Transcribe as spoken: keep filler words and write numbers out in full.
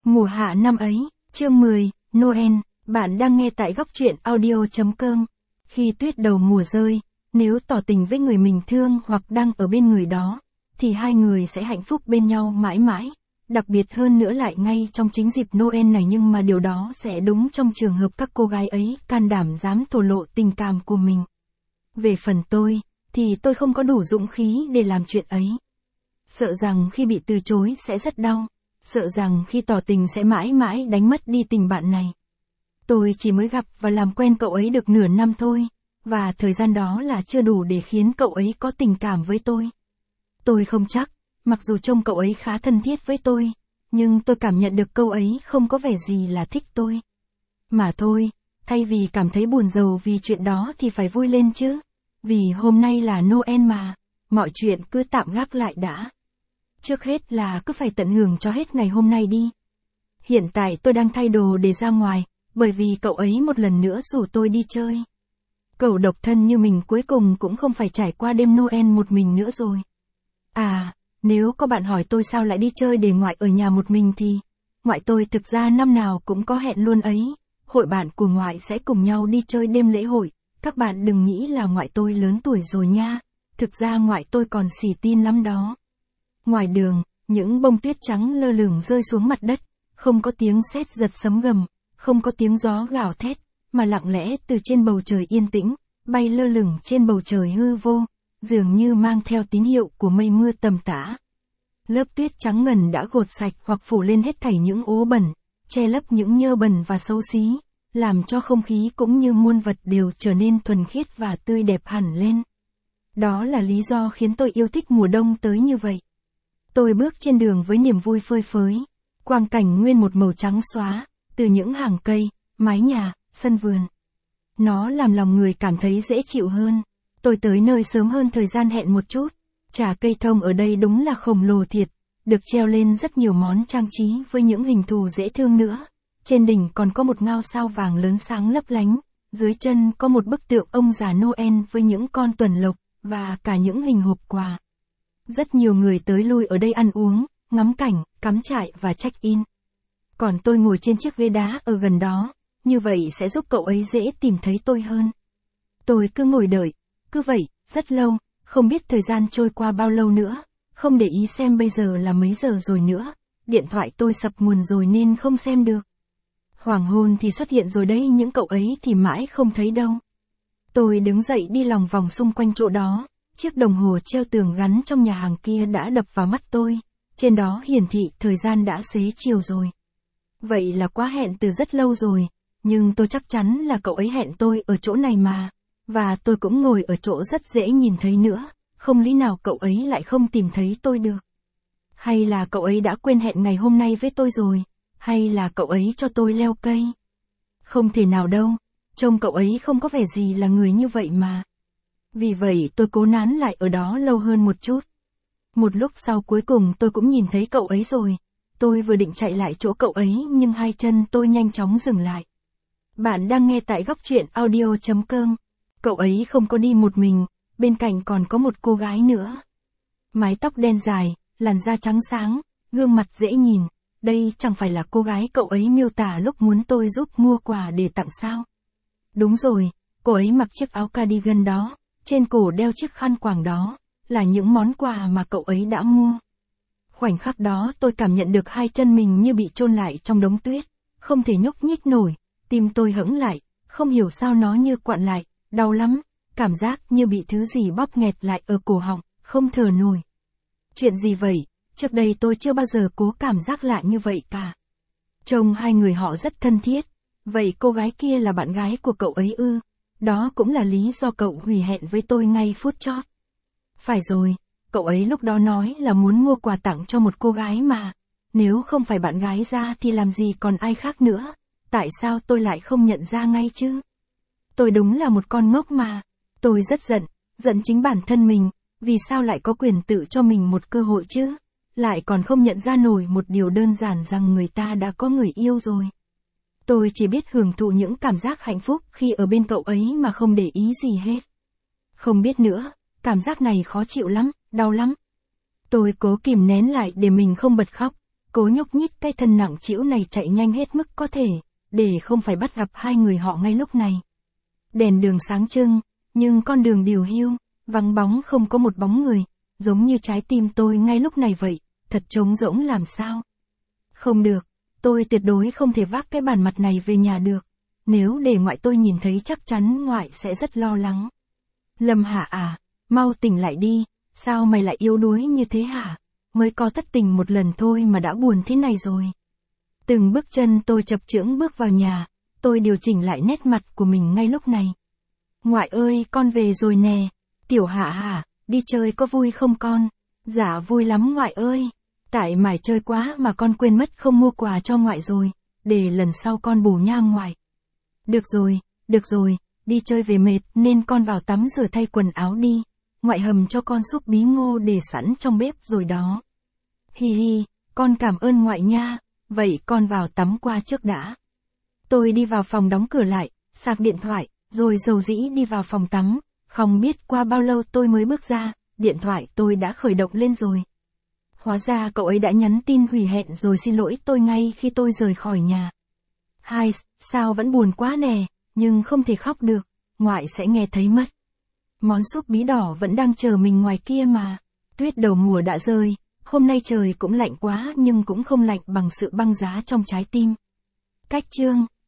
Mùa hạ năm ấy, chương mười, Noel, bạn đang nghe tại góc truyện audio.com. Khi tuyết đầu mùa rơi, nếu tỏ tình với người mình thương hoặc đang ở bên người đó, thì hai người sẽ hạnh phúc bên nhau mãi mãi. Đặc biệt hơn nữa lại ngay trong chính dịp Noel này, nhưng mà điều đó sẽ đúng trong trường hợp các cô gái ấy can đảm dám thổ lộ tình cảm của mình. Về phần tôi, thì tôi không có đủ dũng khí để làm chuyện ấy. Sợ rằng khi bị từ chối sẽ rất đau. Sợ rằng khi tỏ tình sẽ mãi mãi đánh mất đi tình bạn này. Tôi chỉ mới gặp và làm quen cậu ấy được nửa năm thôi, và thời gian đó là chưa đủ để khiến cậu ấy có tình cảm với tôi. Tôi không chắc, mặc dù trông cậu ấy khá thân thiết với tôi, nhưng tôi cảm nhận được cậu ấy không có vẻ gì là thích tôi. Mà thôi, thay vì cảm thấy buồn rầu vì chuyện đó thì phải vui lên chứ. Vì hôm nay là Noel mà, mọi chuyện cứ tạm gác lại đã. Trước hết là cứ phải tận hưởng cho hết ngày hôm nay đi. Hiện tại tôi đang thay đồ để ra ngoài, bởi vì cậu ấy một lần nữa rủ tôi đi chơi. Cậu độc thân như mình cuối cùng cũng không phải trải qua đêm Noel một mình nữa rồi. À, nếu có bạn hỏi tôi sao lại đi chơi để ngoại ở nhà một mình thì, ngoại tôi thực ra năm nào cũng có hẹn luôn ấy. Hội bạn của ngoại sẽ cùng nhau đi chơi đêm lễ hội. Các bạn đừng nghĩ là ngoại tôi lớn tuổi rồi nha. Thực ra ngoại tôi còn xì tin lắm đó. Ngoài đường, những bông tuyết trắng lơ lửng rơi xuống mặt đất, không có tiếng sét giật sấm gầm, không có tiếng gió gào thét, mà lặng lẽ từ trên bầu trời yên tĩnh, bay lơ lửng trên bầu trời hư vô, dường như mang theo tín hiệu của mây mưa tầm tã. Lớp tuyết trắng ngần đã gột sạch hoặc phủ lên hết thảy những ố bẩn, che lấp những nhơ bẩn và xấu xí, làm cho không khí cũng như muôn vật đều trở nên thuần khiết và tươi đẹp hẳn lên. Đó là lý do khiến tôi yêu thích mùa đông tới như vậy. Tôi bước trên đường với niềm vui phơi phới, quang cảnh nguyên một màu trắng xóa, từ những hàng cây, mái nhà, sân vườn. Nó làm lòng người cảm thấy dễ chịu hơn. Tôi tới nơi sớm hơn thời gian hẹn một chút. Trà cây thông ở đây đúng là khổng lồ thiệt, được treo lên rất nhiều món trang trí với những hình thù dễ thương nữa. Trên đỉnh còn có một ngao sao vàng lớn sáng lấp lánh, dưới chân có một bức tượng ông già Noel với những con tuần lộc, và cả những hình hộp quà. Rất nhiều người tới lui ở đây ăn uống, ngắm cảnh, cắm trại và check-in. Còn tôi ngồi trên chiếc ghế đá ở gần đó, như vậy sẽ giúp cậu ấy dễ tìm thấy tôi hơn. Tôi cứ ngồi đợi, cứ vậy, rất lâu, không biết thời gian trôi qua bao lâu nữa, không để ý xem bây giờ là mấy giờ rồi nữa, điện thoại tôi sập nguồn rồi nên không xem được. Hoàng hôn thì xuất hiện rồi đấy, những cậu ấy thì mãi không thấy đâu. Tôi đứng dậy đi lòng vòng xung quanh chỗ đó. Chiếc đồng hồ treo tường gắn trong nhà hàng kia đã đập vào mắt tôi, trên đó hiển thị thời gian đã xế chiều rồi. Vậy là quá hẹn từ rất lâu rồi, nhưng tôi chắc chắn là cậu ấy hẹn tôi ở chỗ này mà, và tôi cũng ngồi ở chỗ rất dễ nhìn thấy nữa, không lý nào cậu ấy lại không tìm thấy tôi được. Hay là cậu ấy đã quên hẹn ngày hôm nay với tôi rồi, hay là cậu ấy cho tôi leo cây. Không thể nào đâu, trông cậu ấy không có vẻ gì là người như vậy mà. Vì vậy tôi cố nán lại ở đó lâu hơn một chút. Một lúc sau cuối cùng tôi cũng nhìn thấy cậu ấy rồi. Tôi vừa định chạy lại chỗ cậu ấy nhưng hai chân tôi nhanh chóng dừng lại. Bạn đang nghe tại góc truyện audio.com. Cậu ấy không có đi một mình, bên cạnh còn có một cô gái nữa. Mái tóc đen dài, làn da trắng sáng, gương mặt dễ nhìn. Đây chẳng phải là cô gái cậu ấy miêu tả lúc muốn tôi giúp mua quà để tặng sao? Đúng rồi, cô ấy mặc chiếc áo cardigan đó. Trên cổ đeo chiếc khăn quàng đó, là những món quà mà cậu ấy đã mua. Khoảnh khắc đó tôi cảm nhận được hai chân mình như bị chôn lại trong đống tuyết, không thể nhúc nhích nổi, tim tôi hững lại, không hiểu sao nó như quặn lại, đau lắm, cảm giác như bị thứ gì bóp nghẹt lại ở cổ họng, không thở nổi. Chuyện gì vậy, trước đây tôi chưa bao giờ cố cảm giác lạ như vậy cả. Trông hai người họ rất thân thiết, vậy cô gái kia là bạn gái của cậu ấy ư? Đó cũng là lý do cậu hủy hẹn với tôi ngay phút chót. Phải rồi, cậu ấy lúc đó nói là muốn mua quà tặng cho một cô gái mà. Nếu không phải bạn gái ra thì làm gì còn ai khác nữa. Tại sao tôi lại không nhận ra ngay chứ? Tôi đúng là một con ngốc mà. Tôi rất giận, giận chính bản thân mình. Vì sao lại có quyền tự cho mình một cơ hội chứ? Lại còn không nhận ra nổi một điều đơn giản rằng người ta đã có người yêu rồi. Tôi chỉ biết hưởng thụ những cảm giác hạnh phúc khi ở bên cậu ấy mà không để ý gì hết. Không biết nữa, cảm giác này khó chịu lắm, đau lắm. Tôi cố kìm nén lại để mình không bật khóc. cố nhúc nhích cái thân nặng trĩu này chạy nhanh hết mức có thể, để không phải bắt gặp hai người họ ngay lúc này. Đèn đường sáng trưng, nhưng con đường điều hiu, vắng bóng không có một bóng người, giống như trái tim tôi ngay lúc này vậy, thật trống rỗng làm sao. Không được, tôi tuyệt đối không thể vác cái bản mặt này về nhà được, nếu để ngoại tôi nhìn thấy chắc chắn ngoại sẽ rất lo lắng. Lâm Hạ à, mau tỉnh lại đi, sao mày lại yếu đuối như thế hả? Mới có thất tình một lần thôi mà đã buồn thế này rồi. Từng bước chân tôi chập chững bước vào nhà, tôi điều chỉnh lại nét mặt của mình ngay lúc này. Ngoại ơi, con về rồi nè. Tiểu Hạ hả, đi chơi có vui không con? Dạ vui lắm ngoại ơi. Tại mải chơi quá mà con quên mất không mua quà cho ngoại rồi, để lần sau con bù nha ngoại. Được rồi, được rồi, đi chơi về mệt nên con vào tắm rửa thay quần áo đi. Ngoại hầm cho con súp bí ngô để sẵn trong bếp rồi đó. Hi hi, con cảm ơn ngoại nha, vậy con vào tắm qua trước đã. Tôi đi vào phòng đóng cửa lại, sạc điện thoại, rồi dầu dĩ đi vào phòng tắm, không biết qua bao lâu tôi mới bước ra, điện thoại tôi đã khởi động lên rồi. Hóa ra cậu ấy đã nhắn tin hủy hẹn rồi xin lỗi tôi ngay khi tôi rời khỏi nhà. Hai, sao vẫn buồn quá nè, nhưng không thể khóc được, ngoại sẽ nghe thấy mất. Món súp bí đỏ vẫn đang chờ mình ngoài kia mà. Tuyết đầu mùa đã rơi, hôm nay trời cũng lạnh quá nhưng cũng không lạnh bằng sự băng giá trong trái tim. Cách chương